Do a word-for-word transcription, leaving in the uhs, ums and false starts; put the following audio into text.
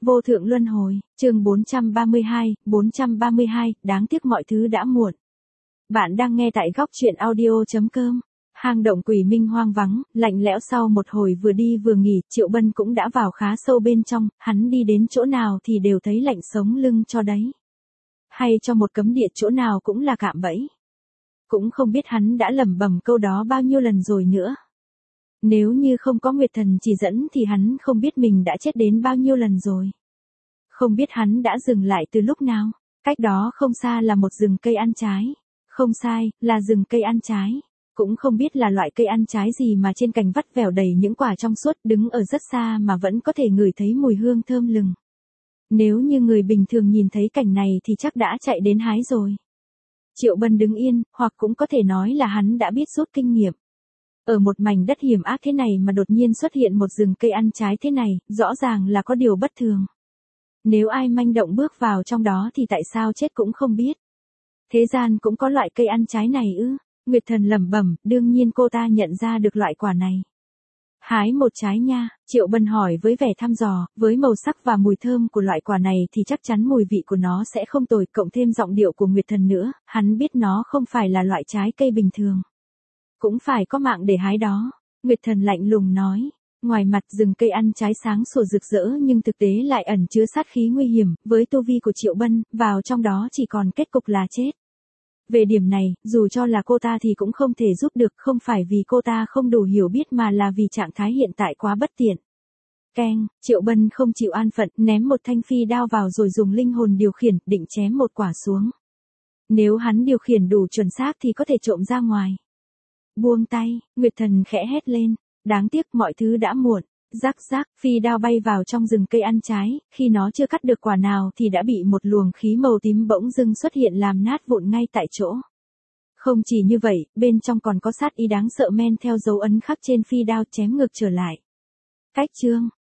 Vô thượng luân hồi, chương bốn trăm ba mươi hai, bốn trăm ba mươi hai, đáng tiếc mọi thứ đã muộn. Bạn đang nghe tại góc truyện audio.com. Hang động Quỷ Minh hoang vắng, lạnh lẽo sau một hồi vừa đi vừa nghỉ, Triệu Bân cũng đã vào khá sâu bên trong, hắn đi đến chỗ nào thì đều thấy lạnh sống lưng cho đấy. Hay cho một cấm địa chỗ nào cũng là cạm bẫy. Cũng không biết hắn đã lẩm bẩm câu đó bao nhiêu lần rồi nữa. Nếu như không có Nguyệt Thần chỉ dẫn thì hắn không biết mình đã chết đến bao nhiêu lần rồi. Không biết hắn đã dừng lại từ lúc nào. Cách đó không xa là một rừng cây ăn trái. Không sai, là rừng cây ăn trái. Cũng không biết là loại cây ăn trái gì mà trên cành vắt vẻo đầy những quả trong suốt, đứng ở rất xa mà vẫn có thể ngửi thấy mùi hương thơm lừng. Nếu như người bình thường nhìn thấy cảnh này thì chắc đã chạy đến hái rồi. Triệu Bân đứng yên, hoặc cũng có thể nói là hắn đã biết rút kinh nghiệm. Ở một mảnh đất hiểm ác thế này mà đột nhiên xuất hiện một rừng cây ăn trái thế này, rõ ràng là có điều bất thường. Nếu ai manh động bước vào trong đó thì tại sao chết cũng không biết. Thế gian cũng có loại cây ăn trái này ư? Nguyệt Thần lẩm bẩm, đương nhiên cô ta nhận ra được loại quả này. Hái một trái nha, Triệu Bân hỏi với vẻ thăm dò, với màu sắc và mùi thơm của loại quả này thì chắc chắn mùi vị của nó sẽ không tồi, cộng thêm giọng điệu của Nguyệt Thần nữa, hắn biết nó không phải là loại trái cây bình thường. Cũng phải có mạng để hái đó. Nguyệt Thần lạnh lùng nói. Ngoài mặt rừng cây ăn trái sáng sủa rực rỡ nhưng thực tế lại ẩn chứa sát khí nguy hiểm, với tu vi của Triệu Bân, vào trong đó chỉ còn kết cục là chết. Về điểm này, dù cho là cô ta thì cũng không thể giúp được, không phải vì cô ta không đủ hiểu biết mà là vì trạng thái hiện tại quá bất tiện. Keng, Triệu Bân không chịu an phận, ném một thanh phi đao vào rồi dùng linh hồn điều khiển, định chém một quả xuống. Nếu hắn điều khiển đủ chuẩn xác thì có thể trộm ra ngoài. Buông tay, Nguyệt Thần khẽ hét lên. Đáng tiếc mọi thứ đã muộn. Rắc rắc, phi đao bay vào trong rừng cây ăn trái, khi nó chưa cắt được quả nào thì đã bị một luồng khí màu tím bỗng dưng xuất hiện làm nát vụn ngay tại chỗ. Không chỉ như vậy, bên trong còn có sát ý đáng sợ men theo dấu ấn khắc trên phi đao chém ngược trở lại. Cách chương,